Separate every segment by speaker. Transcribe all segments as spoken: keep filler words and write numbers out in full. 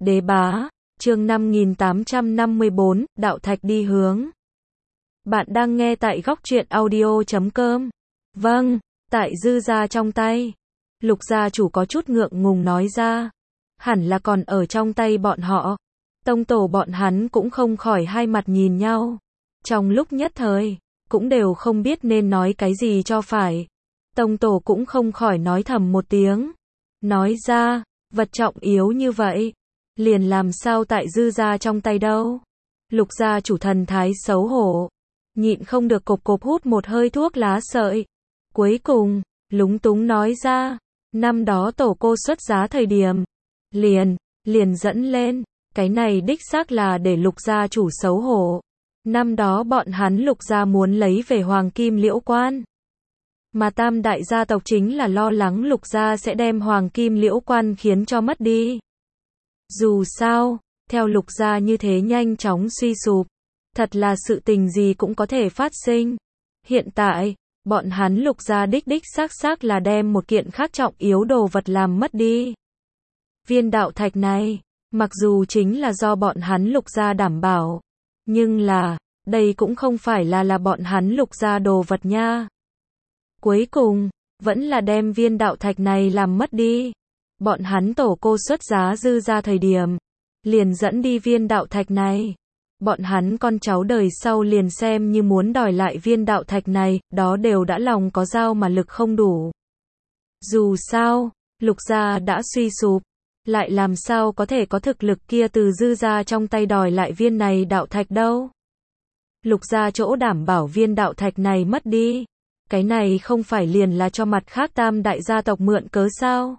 Speaker 1: Đế bá, chương năm nghìn tám trăm năm mươi bốn, đạo thạch đi hướng. Bạn đang nghe tại góc truyện audio chấm com. Vâng, tại dư gia trong tay. Lục gia chủ có chút ngượng ngùng nói ra. Hẳn là còn ở trong tay bọn họ. Tông tổ bọn hắn cũng không khỏi hai mặt nhìn nhau. Trong lúc nhất thời, cũng đều không biết nên nói cái gì cho phải. Tông tổ cũng không khỏi nói thầm một tiếng. Nói ra, vật trọng yếu như vậy, liền làm sao tại dư gia trong tay đâu. Lục gia chủ thần thái xấu hổ, nhịn không được cộp cộp hút một hơi thuốc lá sợi. Cuối cùng, lúng túng nói ra, năm đó tổ cô xuất giá thời điểm, liền, liền dẫn lên, cái này đích xác là để lục gia chủ xấu hổ. Năm đó bọn hắn lục gia muốn lấy về hoàng kim liễu quan. Mà tam đại gia tộc chính là lo lắng lục gia sẽ đem hoàng kim liễu quan khiến cho mất đi. Dù sao, theo lục gia như thế nhanh chóng suy sụp, thật là sự tình gì cũng có thể phát sinh. Hiện tại, bọn hắn lục gia đích đích xác xác là đem một kiện khác trọng yếu đồ vật làm mất đi. Viên đạo thạch này, mặc dù chính là do bọn hắn lục gia đảm bảo, nhưng là, đây cũng không phải là là bọn hắn lục gia đồ vật nha. Cuối cùng, vẫn là đem viên đạo thạch này làm mất đi. Bọn hắn tổ cô xuất giá dư ra thời điểm, liền dẫn đi viên đạo thạch này. Bọn hắn con cháu đời sau liền xem như muốn đòi lại viên đạo thạch này, đó đều đã lòng có dao mà lực không đủ. Dù sao, lục gia đã suy sụp, lại làm sao có thể có thực lực kia từ dư gia trong tay đòi lại viên này đạo thạch đâu. Lục gia chỗ đảm bảo viên đạo thạch này mất đi. Cái này không phải liền là cho mặt khác tam đại gia tộc mượn cớ sao?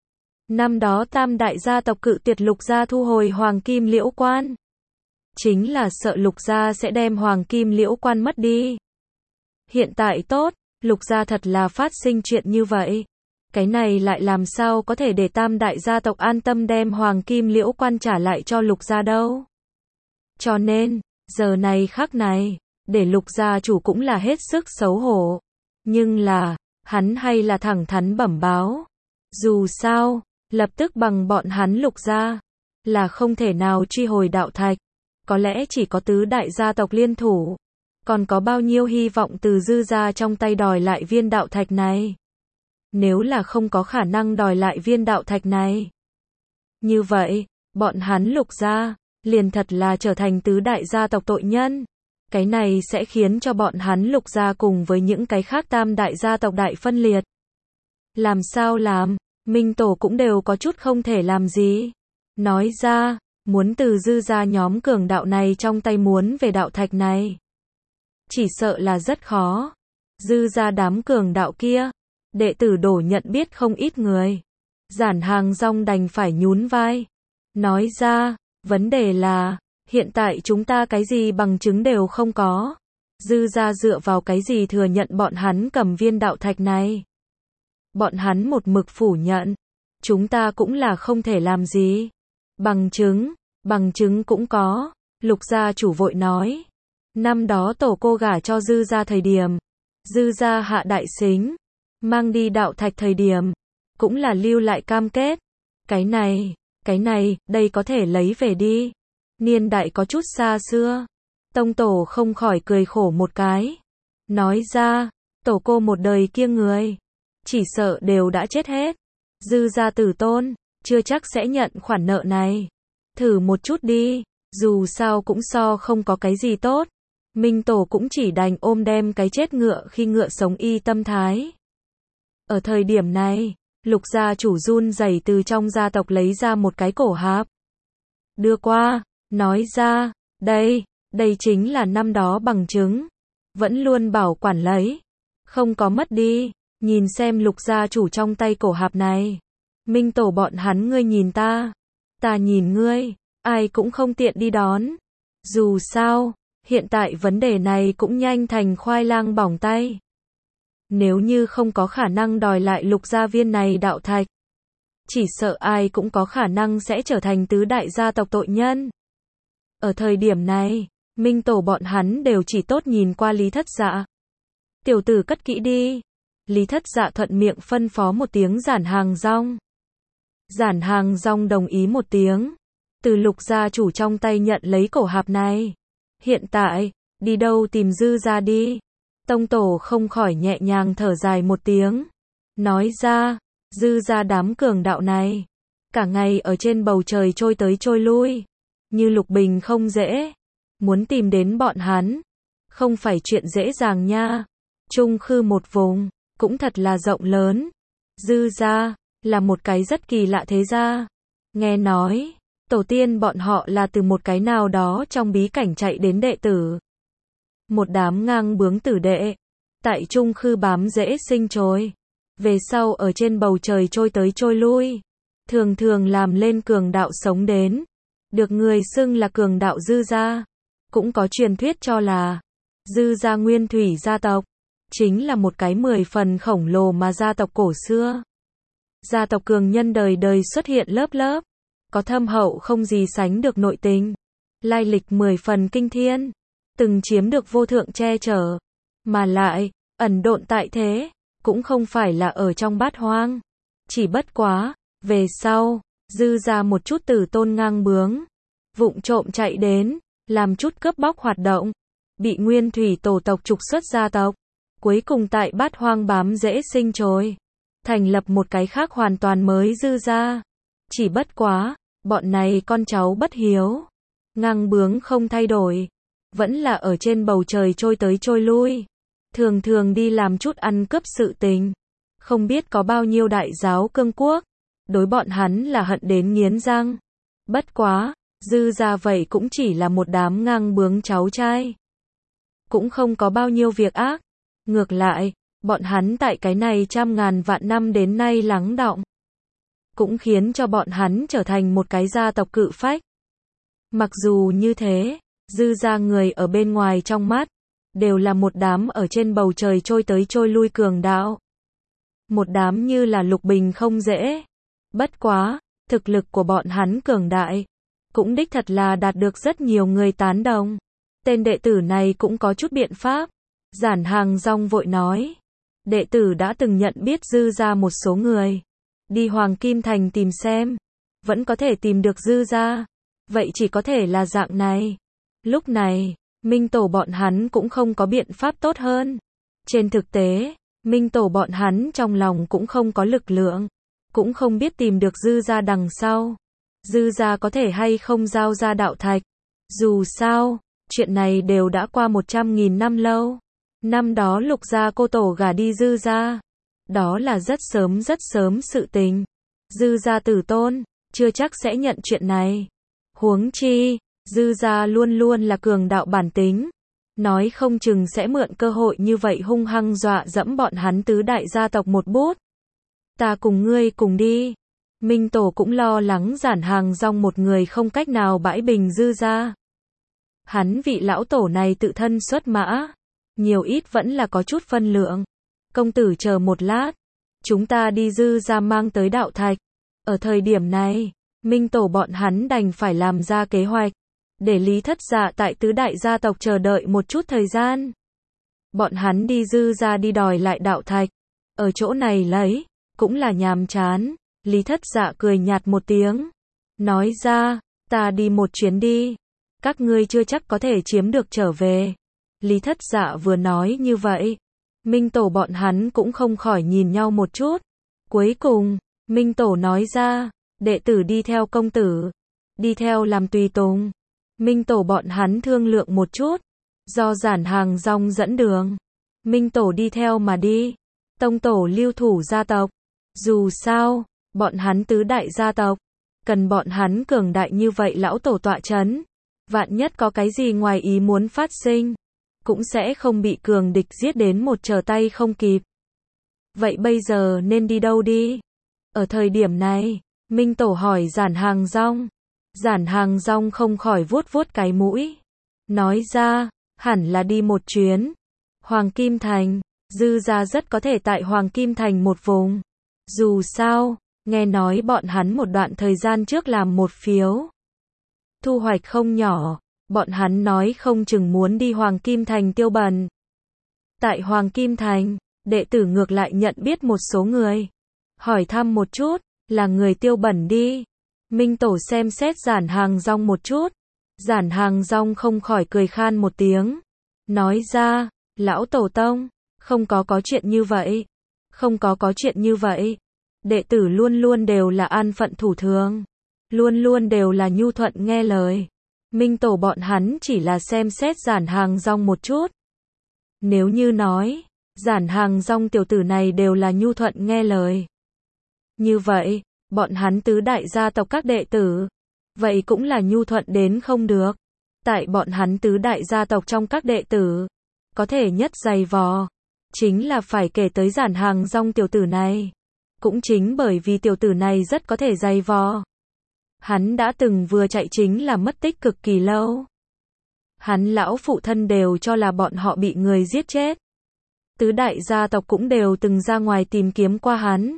Speaker 1: Năm đó tam đại gia tộc cự tuyệt lục gia thu hồi hoàng kim liễu quan. Chính là sợ lục gia sẽ đem hoàng kim liễu quan mất đi. Hiện tại tốt, lục gia thật là phát sinh chuyện như vậy. Cái này lại làm sao có thể để tam đại gia tộc an tâm đem hoàng kim liễu quan trả lại cho lục gia đâu. Cho nên, giờ này khắc này, để lục gia chủ cũng là hết sức xấu hổ. Nhưng là, hắn hay là thẳng thắn bẩm báo. Dù sao, lập tức bằng bọn hắn lục gia, là không thể nào truy hồi đạo thạch. Có lẽ chỉ có tứ đại gia tộc liên thủ. Còn có bao nhiêu hy vọng từ dư gia trong tay đòi lại viên đạo thạch này. Nếu là không có khả năng đòi lại viên đạo thạch này. Như vậy, bọn hắn lục gia, liền thật là trở thành tứ đại gia tộc tội nhân. Cái này sẽ khiến cho bọn hắn lục gia cùng với những cái khác tam đại gia tộc đại phân liệt. Làm sao làm, Minh Tổ cũng đều có chút không thể làm gì. Nói ra, muốn từ dư gia nhóm cường đạo này trong tay muốn về đạo thạch này. Chỉ sợ là rất khó. Dư gia đám cường đạo kia, đệ tử đổ nhận biết không ít người. Giản Hàng Rong đành phải nhún vai. Nói ra, vấn đề là, hiện tại chúng ta cái gì bằng chứng đều không có. Dư gia dựa vào cái gì thừa nhận bọn hắn cầm viên đạo thạch này. Bọn hắn một mực phủ nhận. Chúng ta cũng là không thể làm gì. Bằng chứng, bằng chứng cũng có. Lục gia chủ vội nói. Năm đó tổ cô gả cho dư gia thời điểm. Dư gia hạ đại xính. Mang đi đạo thạch thời điểm. Cũng là lưu lại cam kết. Cái này, cái này, đây có thể lấy về đi. Niên đại có chút xa xưa. Tông tổ không khỏi cười khổ một cái. Nói ra, tổ cô một đời kia người. Chỉ sợ đều đã chết hết. Dư gia tử tôn, chưa chắc sẽ nhận khoản nợ này. Thử một chút đi, dù sao cũng so không có cái gì tốt. Minh tổ cũng chỉ đành ôm đem cái chết ngựa khi ngựa sống y tâm thái. Ở thời điểm này, lục gia chủ run rẩy từ trong gia tộc lấy ra một cái cổ hạp. Đưa qua. Nói ra, đây, đây chính là năm đó bằng chứng. Vẫn luôn bảo quản lấy. Không có mất đi. Nhìn xem lục gia chủ trong tay cổ hạp này. Minh tổ bọn hắn ngươi nhìn ta. Ta nhìn ngươi. Ai cũng không tiện đi đón. Dù sao, hiện tại vấn đề này cũng nhanh thành khoai lang bỏng tay. Nếu như không có khả năng đòi lại lục gia viên này đạo thạch. Chỉ sợ ai cũng có khả năng sẽ trở thành tứ đại gia tộc tội nhân. Ở thời điểm này, Minh tổ bọn hắn đều chỉ tốt nhìn qua Lý Thất Dạ. Tiểu tử cất kỹ đi. Lý Thất Dạ thuận miệng phân phó một tiếng Giản Hàng Rong. Giản Hàng Rong đồng ý một tiếng. từ Lục gia chủ trong tay nhận lấy cổ hạp này. Hiện tại, đi đâu tìm Dư gia đi. Tông tổ không khỏi nhẹ nhàng thở dài một tiếng. Nói ra, Dư gia đám cường đạo này. Cả ngày ở trên bầu trời trôi tới trôi lui. Như lục bình không dễ. Muốn tìm đến bọn hắn. Không phải chuyện dễ dàng nha. Trung Khư một vùng, cũng thật là rộng lớn. Dư gia, là một cái rất kỳ lạ thế gia. Nghe nói, tổ tiên bọn họ là từ một cái nào đó trong bí cảnh chạy đến đệ tử. Một đám ngang bướng tử đệ. Tại Trung Khư bám rễ sinh trồi. Về sau ở trên bầu trời trôi tới trôi lui. Thường thường làm lên cường đạo sống đến. Được người xưng là cường đạo Dư gia. Cũng có truyền thuyết cho là Dư gia nguyên thủy gia tộc. Chính là một cái mười phần khổng lồ mà gia tộc cổ xưa. Gia tộc cường nhân đời đời xuất hiện lớp lớp. Có thâm hậu không gì sánh được nội tình. Lai lịch mười phần kinh thiên. Từng chiếm được vô thượng che chở. Mà lại, ẩn độn tại thế. Cũng không phải là ở trong bát hoang. Chỉ bất quá, về sau, Dư gia một chút tử tôn ngang bướng. Vụng trộm chạy đến, làm chút cướp bóc hoạt động. Bị nguyên thủy tổ tộc trục xuất gia tộc. Cuối cùng tại bát hoang bám rễ sinh trồi. Thành lập một cái khác hoàn toàn mới Dư gia. Chỉ bất quá, bọn này con cháu bất hiếu. Ngang bướng không thay đổi. Vẫn là ở trên bầu trời trôi tới trôi lui. Thường thường đi làm chút ăn cướp sự tình. Không biết có bao nhiêu đại giáo cương quốc. Đối bọn hắn là hận đến nghiến răng. Bất quá, Dư gia vậy cũng chỉ là một đám ngang bướng cháu trai. Cũng không có bao nhiêu việc ác. Ngược lại, bọn hắn tại cái này trăm ngàn vạn năm đến nay lắng đọng. Cũng khiến cho bọn hắn trở thành một cái gia tộc cự phách. Mặc dù như thế, Dư gia người ở bên ngoài trong mắt, đều là một đám ở trên bầu trời trôi tới trôi lui cường đạo. Một đám như là lục bình không dễ. Bất quá, thực lực của bọn hắn cường đại. Cũng đích thật là đạt được rất nhiều người tán đồng. Tên đệ tử này cũng có chút biện pháp. Giản Hàng Rong vội nói. Đệ tử đã từng nhận biết Dư gia một số người. Đi Hoàng Kim Thành tìm xem. Vẫn có thể tìm được Dư gia. Vậy chỉ có thể là dạng này. Lúc này, Minh Tổ bọn hắn cũng không có biện pháp tốt hơn. Trên thực tế, Minh Tổ bọn hắn trong lòng cũng không có lực lượng. Cũng không biết tìm được Dư gia đằng sau. Dư gia có thể hay không giao ra đạo thạch. Dù sao, chuyện này đều đã qua một trăm nghìn năm lâu. Năm đó Lục gia cô tổ gả đi Dư gia. Đó là rất sớm rất sớm sự tình. Dư gia tử tôn, chưa chắc sẽ nhận chuyện này. Huống chi, Dư gia luôn luôn là cường đạo bản tính. Nói không chừng sẽ mượn cơ hội như vậy hung hăng dọa dẫm bọn hắn tứ đại gia tộc một bút. Ta cùng ngươi cùng đi. Minh Tổ cũng lo lắng Giản Hàng Rong một người không cách nào bãi bình Dư gia. Hắn vị lão tổ này tự thân xuất mã. Nhiều ít vẫn là có chút phân lượng. Công tử chờ một lát. Chúng ta đi Dư gia mang tới đạo thạch. Ở thời điểm này, Minh Tổ bọn hắn đành phải làm ra kế hoạch. Để Lý Thất Dạ tại tứ đại gia tộc chờ đợi một chút thời gian. Bọn hắn đi Dư gia đi đòi lại đạo thạch. Ở chỗ này lấy, cũng là nhàm chán. Lý Thất Dạ cười nhạt một tiếng. Nói ra, ta đi một chuyến đi. Các ngươi chưa chắc có thể chiếm được trở về. Lý Thất Dạ vừa nói như vậy. Minh Tổ bọn hắn cũng không khỏi nhìn nhau một chút. Cuối cùng, Minh Tổ nói ra, đệ tử đi theo công tử. Đi theo làm tùy tùng. Minh Tổ bọn hắn thương lượng một chút. Do Giản Hàng Rong dẫn đường. Minh Tổ đi theo mà đi. Tông Tổ lưu thủ gia tộc. Dù sao, bọn hắn tứ đại gia tộc. Cần bọn hắn cường đại như vậy lão tổ tọa chấn. Vạn nhất có cái gì ngoài ý muốn phát sinh. Cũng sẽ không bị cường địch giết đến một trở tay không kịp. Vậy bây giờ nên đi đâu đi? Ở thời điểm này, Minh Tổ hỏi Giản Hàng Rong. Giản Hàng Rong không khỏi vuốt vuốt cái mũi. Nói ra, hẳn là đi một chuyến. Hoàng Kim Thành, Dư gia rất có thể tại Hoàng Kim Thành một vùng. Dù sao, nghe nói bọn hắn một đoạn thời gian trước làm một phiếu. Thu hoạch không nhỏ, bọn hắn nói không chừng muốn đi Hoàng Kim Thành tiêu bần. Tại Hoàng Kim Thành, đệ tử ngược lại nhận biết một số người. Hỏi thăm một chút, là người tiêu bẩn đi. Minh Tổ xem xét Giản Hàng Rong một chút. Giản Hàng Rong không khỏi cười khan một tiếng. Nói ra, lão tổ tông, không có có chuyện như vậy. Không có có chuyện như vậy. Đệ tử luôn luôn đều là an phận thủ thường. Luôn luôn đều là nhu thuận nghe lời. Minh Tổ bọn hắn chỉ là xem xét Giản Hàng Rong một chút. Nếu như nói, Giản Hàng Rong tiểu tử này đều là nhu thuận nghe lời. Như vậy, bọn hắn tứ đại gia tộc các đệ tử, vậy cũng là nhu thuận đến không được. Tại bọn hắn tứ đại gia tộc trong các đệ tử, có thể nhất dày vò, chính là phải kể tới Giản Hàng Rong tiểu tử này. Cũng chính bởi vì tiểu tử này rất có thể dày vò. Hắn đã từng vừa chạy chính là mất tích cực kỳ lâu. Hắn lão phụ thân đều cho là bọn họ bị người giết chết. Tứ đại gia tộc cũng đều từng ra ngoài tìm kiếm qua hắn.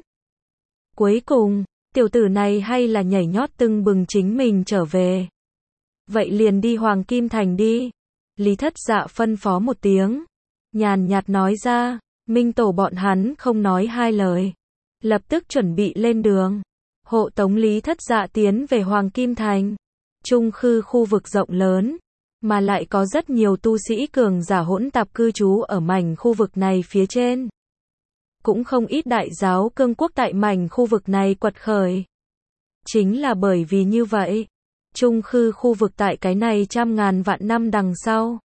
Speaker 1: Cuối cùng, tiểu tử này hay là nhảy nhót tưng bừng chính mình trở về. Vậy liền đi Hoàng Kim Thành đi. Lý Thất Dạ phân phó một tiếng. Nhàn nhạt nói ra, Minh Tổ bọn hắn không nói hai lời. Lập tức chuẩn bị lên đường. Hộ tống Lý Thất Dạ tiến về Hoàng Kim Thành. Trung Khư khu vực rộng lớn, mà lại có rất nhiều tu sĩ cường giả hỗn tạp cư trú ở mảnh khu vực này phía trên. Cũng không ít đại giáo cương quốc tại mảnh khu vực này quật khởi. Chính là bởi vì như vậy, Trung Khư khu vực tại cái này trăm ngàn vạn năm đằng sau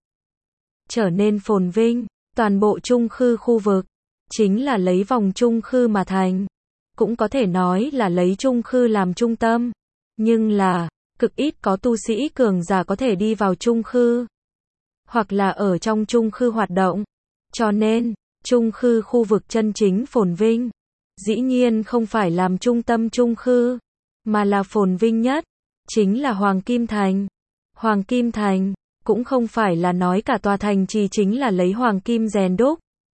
Speaker 1: trở nên phồn vinh. Toàn bộ Trung Khư khu vực chính là lấy vòng Trung Khư mà thành. Cũng có thể nói là lấy Trung Khư làm trung tâm. Nhưng là, cực ít có tu sĩ cường giả có thể đi vào Trung Khư. Hoặc là ở trong Trung Khư hoạt động. Cho nên, Trung Khư khu vực chân chính phồn vinh. Dĩ nhiên không phải làm trung tâm Trung Khư, mà là phồn vinh nhất. Chính là Hoàng Kim Thành. Hoàng Kim Thành, cũng không phải là nói cả tòa thành trì chính là lấy Hoàng Kim rèn đúc.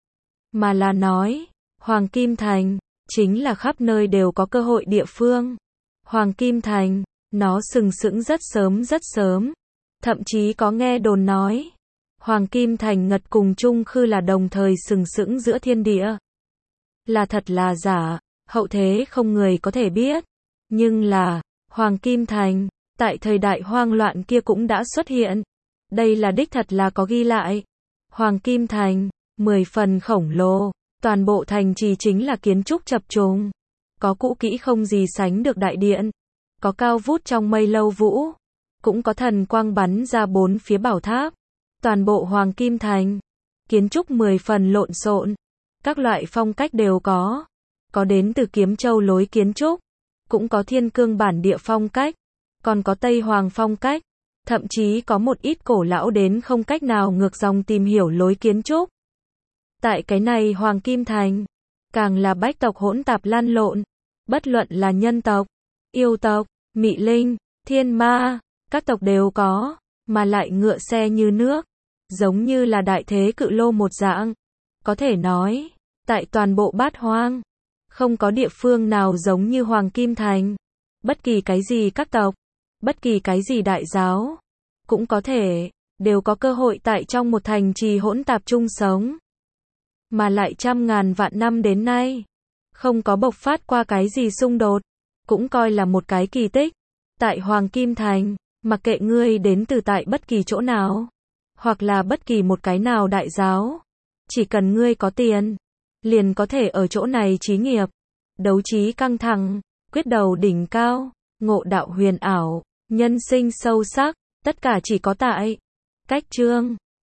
Speaker 1: Mà là nói, Hoàng Kim Thành, chính là khắp nơi đều có cơ hội địa phương. Hoàng Kim Thành, nó sừng sững rất sớm rất sớm. Thậm chí có nghe đồn nói, Hoàng Kim Thành ngật cùng Trung Khư là đồng thời sừng sững giữa thiên địa. Là thật là giả, hậu thế không người có thể biết. Nhưng là, Hoàng Kim Thành, tại thời đại hoang loạn kia cũng đã xuất hiện. Đây là đích thật là có ghi lại. Hoàng Kim Thành, mười phần khổng lồ, toàn bộ thành trì chính là kiến trúc chập trùng. Có cũ kỹ không gì sánh được đại điện. Có cao vút trong mây lâu vũ. Cũng có thần quang bắn ra bốn phía bảo tháp. Toàn bộ Hoàng Kim Thành, kiến trúc mười phần lộn xộn. Các loại phong cách đều có. Có đến từ Kiếm Châu lối kiến trúc. Cũng có Thiên Cương bản địa phong cách. Còn có Tây Hoàng phong cách. Thậm chí có một ít cổ lão đến không cách nào ngược dòng tìm hiểu lối kiến trúc. Tại cái này Hoàng Kim Thành, càng là bách tộc hỗn tạp lan lộn. Bất luận là nhân tộc, yêu tộc, mị linh, thiên ma, các tộc đều có, mà lại ngựa xe như nước, giống như là đại thế cự lô một dạng. Có thể nói, tại toàn bộ bát hoang, không có địa phương nào giống như Hoàng Kim Thành. Bất kỳ cái gì các tộc, bất kỳ cái gì đại giáo, cũng có thể, đều có cơ hội tại trong một thành trì hỗn tạp chung sống. Mà lại trăm ngàn vạn năm đến nay, không có bộc phát qua cái gì xung đột, cũng coi là một cái kỳ tích. Tại Hoàng Kim Thành, mặc kệ ngươi đến từ tại bất kỳ chỗ nào, hoặc là bất kỳ một cái nào đại giáo, chỉ cần ngươi có tiền, liền có thể ở chỗ này chí nghiệp, đấu trí căng thẳng, quyết đầu đỉnh cao, ngộ đạo huyền ảo, nhân sinh sâu sắc, tất cả chỉ có tại Cách Chương.